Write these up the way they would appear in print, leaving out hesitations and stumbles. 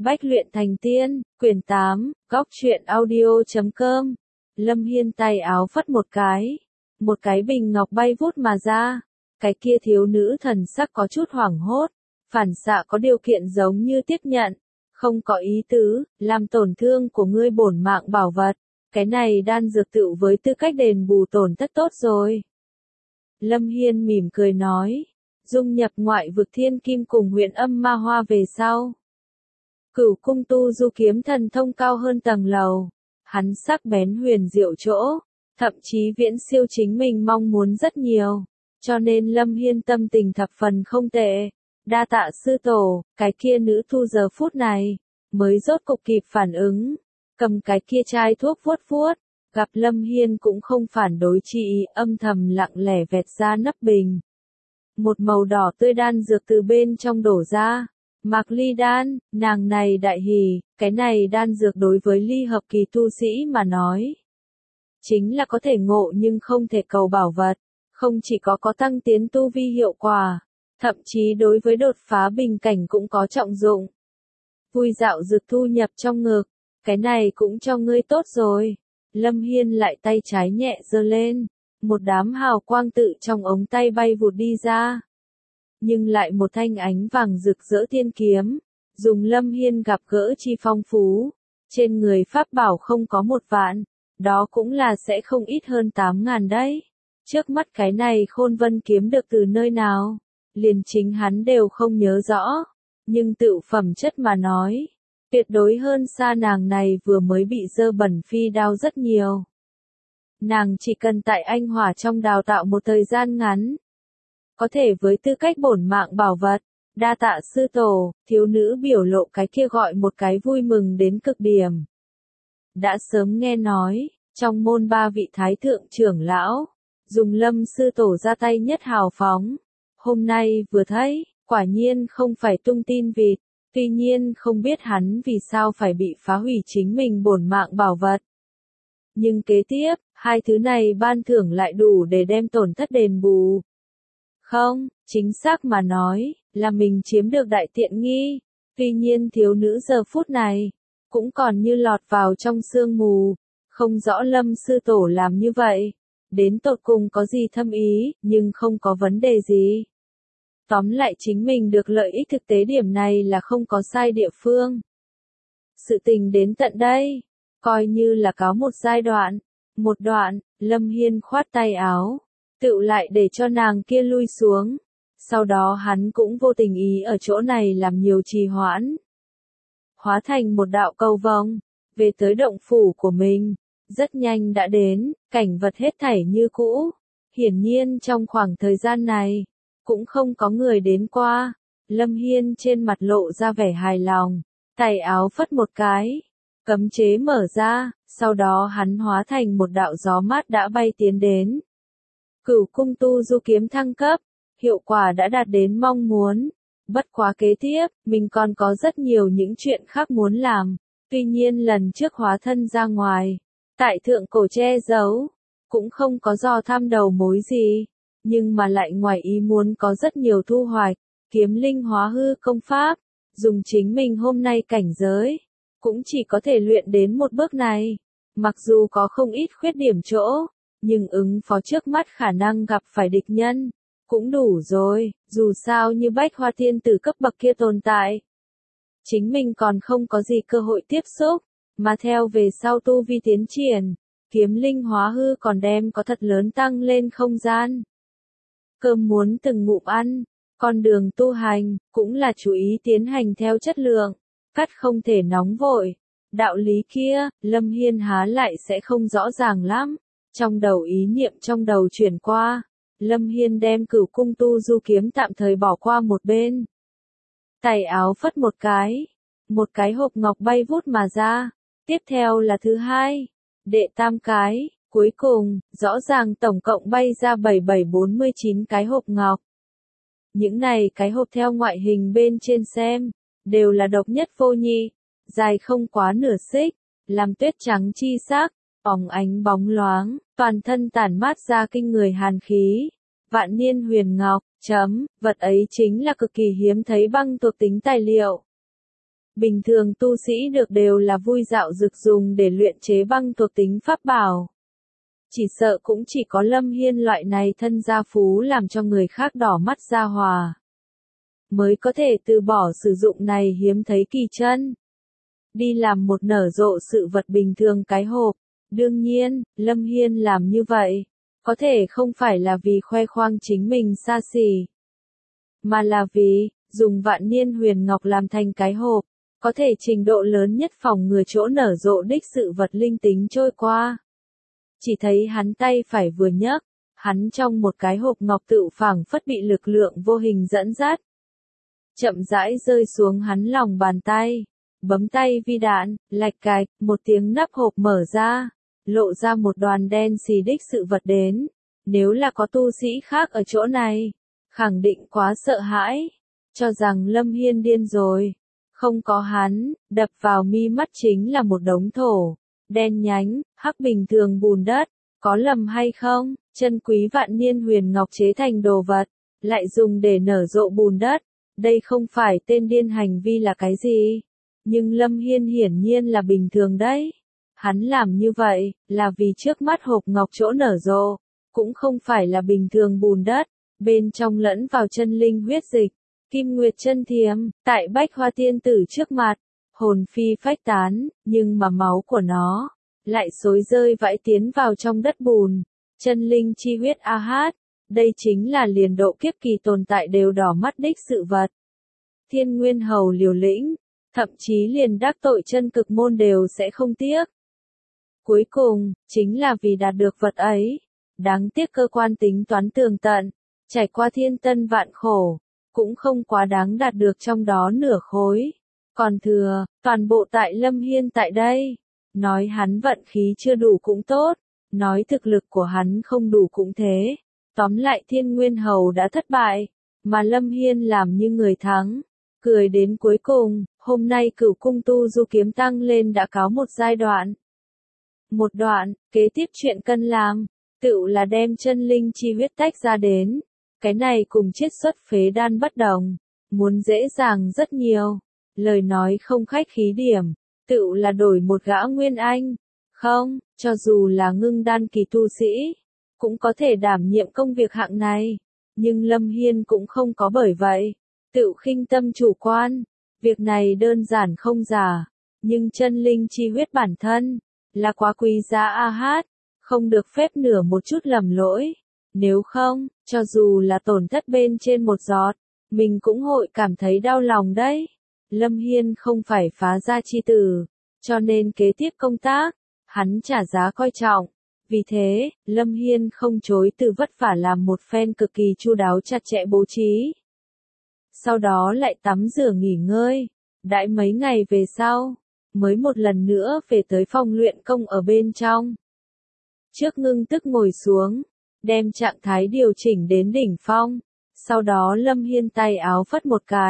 Bách luyện thành tiên, quyển 8, góc truyện audio.com. Lâm Hiên tay áo phất một cái bình ngọc bay vút mà ra. Cái kia thiếu nữ thần sắc có chút hoảng hốt, phản xạ có điều kiện giống như tiếp nhận, không có ý tứ, làm tổn thương của ngươi bổn mạng bảo vật. Cái này đan dược tựu với tư cách đền bù tổn thất tốt rồi. Lâm Hiên mỉm cười nói, dung nhập ngoại vực thiên kim cùng huyền âm ma hoa về sau. Cửu cung tu du kiếm thần thông cao hơn tầng lầu, hắn sắc bén huyền diệu chỗ, thậm chí viễn siêu chính mình mong muốn rất nhiều, cho nên Lâm Hiên tâm tình thập phần không tệ. Đa tạ sư tổ, cái kia nữ thu giờ phút này, mới rốt cục kịp phản ứng, cầm cái kia chai thuốc vuốt vuốt, gặp Lâm Hiên cũng không phản đối chị, âm thầm lặng lẻ vẹt ra nắp bình. Một màu đỏ tươi đan dược từ bên trong đổ ra. Mạc ly đan, nàng này đại hỉ, cái này đan dược đối với ly hợp kỳ tu sĩ mà nói. Chính là có thể ngộ nhưng không thể cầu bảo vật, không chỉ có tăng tiến tu vi hiệu quả, thậm chí đối với đột phá bình cảnh cũng có trọng dụng. Vui dạo dược thu nhập trong ngực, cái này cũng cho ngươi tốt rồi. Lâm Hiên lại tay trái nhẹ giơ lên, một đám hào quang tự trong ống tay bay vụt đi ra. Nhưng lại một thanh ánh vàng rực rỡ thiên kiếm, dùng Lâm Hiên gặp gỡ chi phong phú, trên người pháp bảo không có 1 vạn, đó cũng là sẽ không ít hơn 8.000 đấy. Trước mắt cái này Khôn Vân kiếm được từ nơi nào, liền chính hắn đều không nhớ rõ, nhưng tự phẩm chất mà nói, tuyệt đối hơn xa nàng này vừa mới bị dơ bẩn phi đao rất nhiều. Nàng chỉ cần tại Anh Hỏa trong đào tạo một thời gian ngắn, có thể với tư cách bổn mạng bảo vật. Đa tạ sư tổ, thiếu nữ biểu lộ cái kia gọi một cái vui mừng đến cực điểm. Đã sớm nghe nói, trong môn 3 vị thái thượng trưởng lão, dùng Lâm sư tổ ra tay nhất hào phóng. Hôm nay vừa thấy, quả nhiên không phải tung tin vịt, tuy nhiên không biết hắn vì sao phải bị phá hủy chính mình bổn mạng bảo vật. Nhưng kế tiếp, hai thứ này ban thưởng lại đủ để đem tổn thất đền bù. Không, chính xác mà nói, là mình chiếm được đại tiện nghi. Tuy nhiên thiếu nữ giờ phút này, cũng còn như lọt vào trong sương mù, không rõ Lâm sư tổ làm như vậy, đến tột cùng có gì thâm ý, nhưng không có vấn đề gì. Tóm lại chính mình được lợi ích thực tế điểm này là không có sai địa phương. Sự tình đến tận đây, coi như là có một giai đoạn, một đoạn, Lâm Hiên khoát tay áo. Tựu lại để cho nàng kia lui xuống. Sau đó hắn cũng vô tình ý ở chỗ này làm nhiều trì hoãn. Hóa thành một đạo cầu vồng, về tới động phủ của mình. Rất nhanh đã đến, cảnh vật hết thảy như cũ. Hiển nhiên trong khoảng thời gian này, cũng không có người đến qua. Lâm Hiên trên mặt lộ ra vẻ hài lòng, tay áo phất một cái. Cấm chế mở ra, sau đó hắn hóa thành một đạo gió mát đã bay tiến đến. Cửu cung tu du kiếm thăng cấp, hiệu quả đã đạt đến mong muốn. Bất quá kế tiếp, mình còn có rất nhiều những chuyện khác muốn làm. Tuy nhiên lần trước hóa thân ra ngoài, tại thượng cổ che giấu, cũng không có do tham đầu mối gì. Nhưng mà lại ngoài ý muốn có rất nhiều thu hoạch, kiếm linh hóa hư công pháp, dùng chính mình hôm nay cảnh giới, cũng chỉ có thể luyện đến một bước này. Mặc dù có không ít khuyết điểm chỗ, nhưng ứng phó trước mắt khả năng gặp phải địch nhân, cũng đủ rồi, dù sao như Bách Hoa Thiên Tử cấp bậc kia tồn tại. Chính mình còn không có gì cơ hội tiếp xúc, mà theo về sau tu vi tiến triển, kiếm linh hóa hư còn đem có thật lớn tăng lên không gian. Cơm muốn từng ngụm ăn, con đường tu hành, cũng là chú ý tiến hành theo chất lượng, cắt không thể nóng vội. Đạo lý kia, Lâm Hiên há lại sẽ không rõ ràng lắm. Trong đầu ý niệm trong đầu chuyển qua, Lâm Hiên đem cửu cung tu du kiếm tạm thời bỏ qua một bên. Tay áo phất một cái hộp ngọc bay vút mà ra, tiếp theo là thứ hai, đệ tam cái, cuối cùng, rõ ràng tổng cộng bay ra 7749 cái hộp ngọc. Những này cái hộp theo ngoại hình bên trên xem, đều là độc nhất vô nhị, dài không quá nửa xích, làm tuyết trắng chi sắc. Óng ánh bóng loáng, toàn thân tản mát ra kinh người hàn khí. Vạn niên huyền ngọc, vật ấy chính là cực kỳ hiếm thấy băng thuộc tính tài liệu. Bình thường tu sĩ được đều là vui dạo dược dùng để luyện chế băng thuộc tính pháp bảo. Chỉ sợ cũng chỉ có Lâm Hiên loại này thân gia phú làm cho người khác đỏ mắt ra hòa, mới có thể từ bỏ sử dụng này hiếm thấy kỳ chân. Đi làm một nở rộ sự vật bình thường cái hộp. Đương nhiên, Lâm Hiên làm như vậy, có thể không phải là vì khoe khoang chính mình xa xỉ, mà là vì, dùng vạn niên huyền ngọc làm thành cái hộp, có thể trình độ lớn nhất phòng ngừa chỗ nở rộ đích sự vật linh tính trôi qua. Chỉ thấy hắn tay phải vừa nhấc, hắn trong một cái hộp ngọc tự phảng phất bị lực lượng vô hình dẫn dắt, chậm rãi rơi xuống hắn lòng bàn tay. Bấm tay vi đạn, lạch cạch, một tiếng nắp hộp mở ra, lộ ra một đoàn đen xì đích sự vật đến. Nếu là có tu sĩ khác ở chỗ này, khẳng định quá sợ hãi, cho rằng Lâm Hiên điên rồi. Không có hắn, đập vào mi mắt chính là một đống thổ, đen nhánh, hắc bình thường bùn đất. Có lầm hay không, chân quý vạn niên huyền ngọc chế thành đồ vật, lại dùng để nở rộ bùn đất. Đây không phải tên điên hành vi là cái gì? Nhưng Lâm Hiên hiển nhiên là bình thường đấy. Hắn làm như vậy, là vì trước mắt hộp ngọc chỗ nở rộ, cũng không phải là bình thường bùn đất, bên trong lẫn vào chân linh huyết dịch, kim nguyệt chân thiềm, tại bách hoa tiên tử trước mặt, hồn phi phách tán, nhưng mà máu của nó, lại xối rơi vãi tiến vào trong đất bùn, chân linh chi huyết a hát, đây chính là liền độ kiếp kỳ tồn tại đều đỏ mắt đích sự vật. Thiên Nguyên Hầu liều lĩnh, thậm chí liền đắc tội chân cực môn đều sẽ không tiếc. Cuối cùng, chính là vì đạt được vật ấy. Đáng tiếc cơ quan tính toán tường tận, trải qua thiên tân vạn khổ, cũng không quá đáng đạt được trong đó nửa khối. Còn thừa, toàn bộ tại Lâm Hiên tại đây. Nói hắn vận khí chưa đủ cũng tốt, nói thực lực của hắn không đủ cũng thế. Tóm lại Thiên Nguyên Hầu đã thất bại, mà Lâm Hiên làm như người thắng. Cười đến cuối cùng, hôm nay Cửu Cung tu du kiếm tăng lên đã cáo một giai đoạn. Một đoạn, kế tiếp chuyện cần làm, tựu là đem chân linh chi huyết tách ra đến. Cái này cùng chiết xuất phế đan bất đồng, muốn dễ dàng rất nhiều. Lời nói không khách khí điểm, tựu là đổi một gã nguyên anh. Không, cho dù là ngưng đan kỳ tu sĩ, cũng có thể đảm nhiệm công việc hạng này. Nhưng Lâm Hiên cũng không có bởi vậy tự khinh tâm chủ quan, việc này đơn giản không giả, nhưng chân linh chi huyết bản thân, là quá quý giá a hát, không được phép nửa một chút lầm lỗi, nếu không, cho dù là tổn thất bên trên một giọt, mình cũng hội cảm thấy đau lòng đấy. Lâm Hiên không phải phá gia chi tử, cho nên kế tiếp công tác, hắn trả giá coi trọng. Vì thế, Lâm Hiên không chối từ vất vả làm một phen cực kỳ chu đáo chặt chẽ bố trí. Sau đó lại tắm rửa nghỉ ngơi, đãi mấy ngày về sau, mới một lần nữa về tới phòng luyện công ở bên trong. Trước ngưng tức ngồi xuống, đem trạng thái điều chỉnh đến đỉnh phong, sau đó Lâm Hiên tay áo phất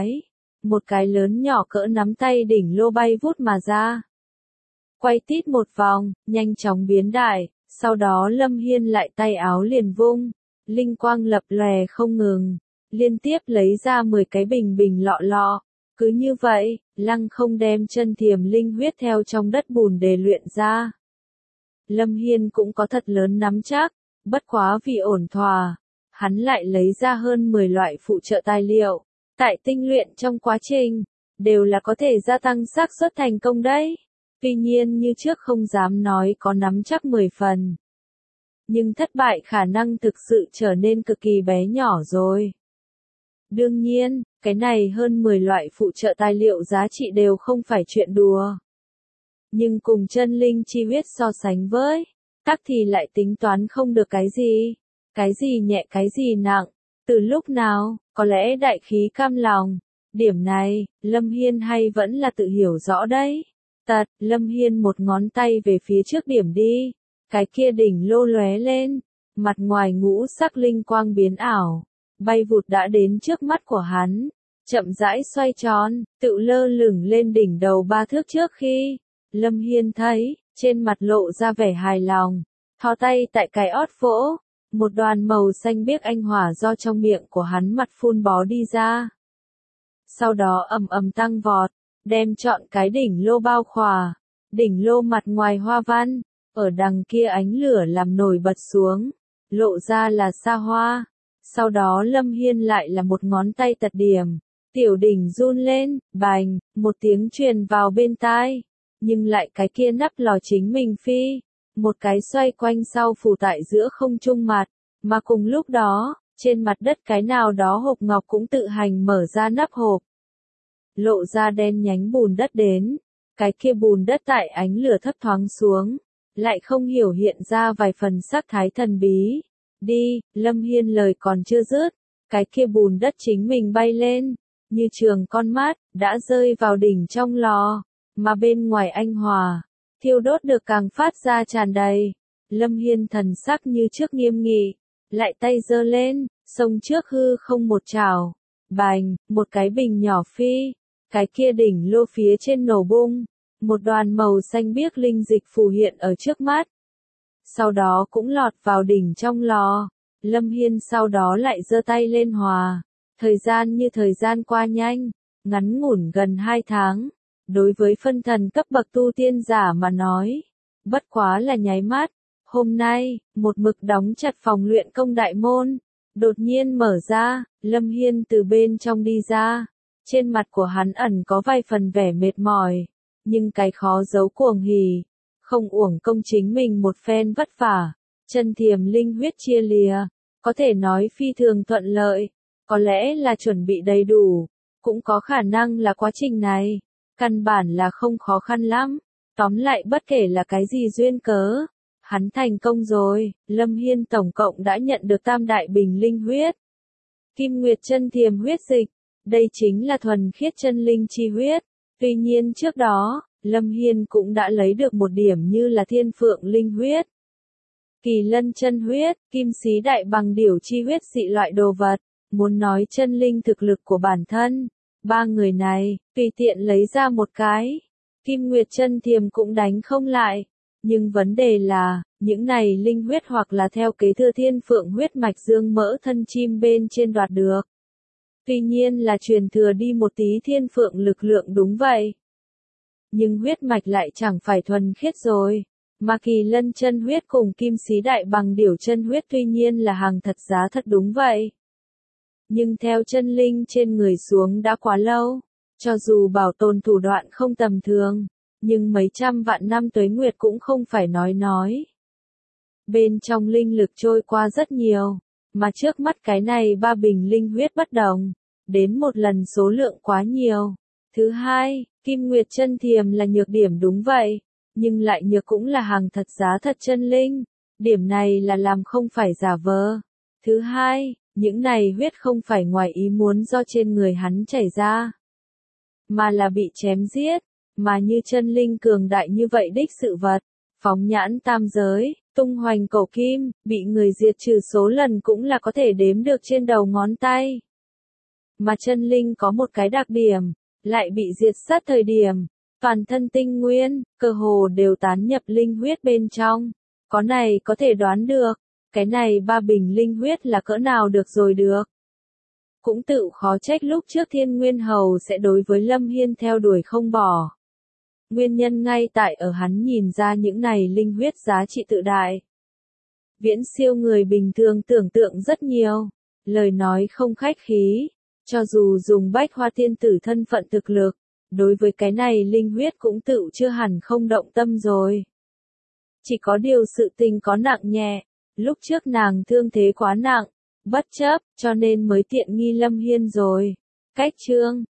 một cái lớn nhỏ cỡ nắm tay đỉnh lô bay vút mà ra. Quay tít một vòng, nhanh chóng biến đại, sau đó Lâm Hiên lại tay áo liền vung, linh quang lập lòe không ngừng. Liên tiếp lấy ra 10 cái bình bình lọ lọ, cứ như vậy, lăng không đem chân thiềm linh huyết theo trong đất bùn để luyện ra. Lâm Hiên cũng có thật lớn nắm chắc, bất quá vì ổn thỏa, hắn lại lấy ra hơn 10 loại phụ trợ tài liệu, tại tinh luyện trong quá trình, đều là có thể gia tăng xác suất thành công đấy. Tuy nhiên như trước không dám nói có nắm chắc 10 phần. Nhưng thất bại khả năng thực sự trở nên cực kỳ bé nhỏ rồi. Đương nhiên, cái này hơn 10 loại phụ trợ tài liệu giá trị đều không phải chuyện đùa. Nhưng cùng chân linh chi huyết so sánh với, tắc thì lại tính toán không được cái gì nhẹ cái gì nặng, từ lúc nào, có lẽ đại khí cam lòng. Điểm này, Lâm Hiên hay vẫn là tự hiểu rõ đấy. Lâm Hiên một ngón tay về phía trước điểm đi, cái kia đỉnh lô lóe lên, mặt ngoài ngũ sắc linh quang biến ảo. Bay vụt đã đến trước mắt của hắn, chậm rãi xoay tròn, tự lơ lửng lên đỉnh đầu 3 thước trước khi, Lâm Hiên thấy, trên mặt lộ ra vẻ hài lòng, thò tay tại cái ót vỗ, một đoàn màu xanh biếc anh hỏa do trong miệng của hắn mặt phun bó đi ra. Sau đó ầm ầm tăng vọt, đem trọn cái đỉnh lô bao khỏa. Đỉnh lô mặt ngoài hoa văn, ở đằng kia ánh lửa làm nổi bật xuống, lộ ra là xa hoa. Sau đó Lâm Hiên lại là một ngón tay tật điểm, tiểu đỉnh run lên, bành, một tiếng truyền vào bên tai, nhưng lại cái kia nắp lò chính mình phi, một cái xoay quanh sau phủ tại giữa không trung mặt, mà cùng lúc đó, trên mặt đất cái nào đó hộp ngọc cũng tự hành mở ra nắp hộp, lộ ra đen nhánh bùn đất đến, cái kia bùn đất tại ánh lửa thấp thoáng xuống, lại không hiểu hiện ra vài phần sắc thái thần bí. Đi, Lâm Hiên lời còn chưa dứt, cái kia bùn đất chính mình bay lên, như trường con mát, đã rơi vào đỉnh trong lò, mà bên ngoài anh hòa, thiêu đốt được càng phát ra tràn đầy. Lâm Hiên thần sắc như trước nghiêm nghị, lại tay giơ lên, sông trước hư không một trảo, bành, một cái bình nhỏ phi, cái kia đỉnh lô phía trên nổ bung, một đoàn màu xanh biếc linh dịch phù hiện ở trước mắt. Sau đó cũng lọt vào đỉnh trong lò, Lâm Hiên sau đó lại giơ tay lên hòa, thời gian như thời gian qua nhanh, ngắn ngủn gần 2 tháng, đối với phân thần cấp bậc tu tiên giả mà nói, bất quá là nháy mắt. Hôm nay, một mực đóng chặt phòng luyện công đại môn, đột nhiên mở ra, Lâm Hiên từ bên trong đi ra, trên mặt của hắn ẩn có vài phần vẻ mệt mỏi, nhưng cái khó giấu cuồng hỉ, không uổng công chính mình một phen vất vả, chân thiềm linh huyết chia lìa, có thể nói phi thường thuận lợi, có lẽ là chuẩn bị đầy đủ, cũng có khả năng là quá trình này, căn bản là không khó khăn lắm, tóm lại bất kể là cái gì duyên cớ, hắn thành công rồi, Lâm Hiên tổng cộng đã nhận được tam đại bình linh huyết, Kim Nguyệt chân thiềm huyết dịch, đây chính là thuần khiết chân linh chi huyết, tuy nhiên trước đó, Lâm Hiên cũng đã lấy được một điểm như là thiên phượng linh huyết, kỳ lân chân huyết, kim xí đại bằng điểu chi huyết dị loại đồ vật, muốn nói chân linh thực lực của bản thân, ba người này, tùy tiện lấy ra một cái, Kim Nguyệt chân thiềm cũng đánh không lại, nhưng vấn đề là, những này linh huyết hoặc là theo kế thừa thiên phượng huyết mạch dương mỡ thân chim bên trên đoạt được. Tuy nhiên là truyền thừa đi một tí thiên phượng lực lượng đúng vậy. Nhưng huyết mạch lại chẳng phải thuần khiết rồi, mà kỳ lân chân huyết cùng kim xí đại bằng điểu chân huyết tuy nhiên là hàng thật giá thật đúng vậy. Nhưng theo chân linh trên người xuống đã quá lâu, cho dù bảo tồn thủ đoạn không tầm thường, nhưng mấy trăm vạn năm tuế nguyệt cũng không phải nói. Bên trong linh lực trôi qua rất nhiều, mà trước mắt cái này ba bình linh huyết bất đồng, đến một lần số lượng quá nhiều. Thứ hai, Kim Nguyệt chân thiềm là nhược điểm đúng vậy, nhưng lại nhược cũng là hàng thật giá thật chân linh, điểm này là làm không phải giả vờ. Thứ hai, những này huyết không phải ngoài ý muốn do trên người hắn chảy ra, mà là bị chém giết, mà như chân linh cường đại như vậy đích sự vật, phóng nhãn tam giới, tung hoành cổ kim, bị người diệt trừ số lần cũng là có thể đếm được trên đầu ngón tay. Mà chân linh có một cái đặc điểm, lại bị diệt sát thời điểm, toàn thân tinh nguyên, cơ hồ đều tán nhập linh huyết bên trong. Có này có thể đoán được, cái này ba bình linh huyết là cỡ nào được rồi được. Cũng tự khó trách lúc trước Thiên Nguyên Hầu sẽ đối với Lâm Hiên theo đuổi không bỏ. Nguyên nhân ngay tại ở hắn nhìn ra những này linh huyết giá trị tự đại. Viễn siêu người bình thường tưởng tượng rất nhiều, lời nói không khách khí, cho dù dùng Bách Hoa Tiên Tử thân phận thực lực, đối với cái này linh huyết cũng tự chưa hẳn không động tâm rồi. Chỉ có điều sự tình có nặng nhẹ, lúc trước nàng thương thế quá nặng, bất chấp, cho nên mới tiện nghi Lâm Hiên rồi. Cách chương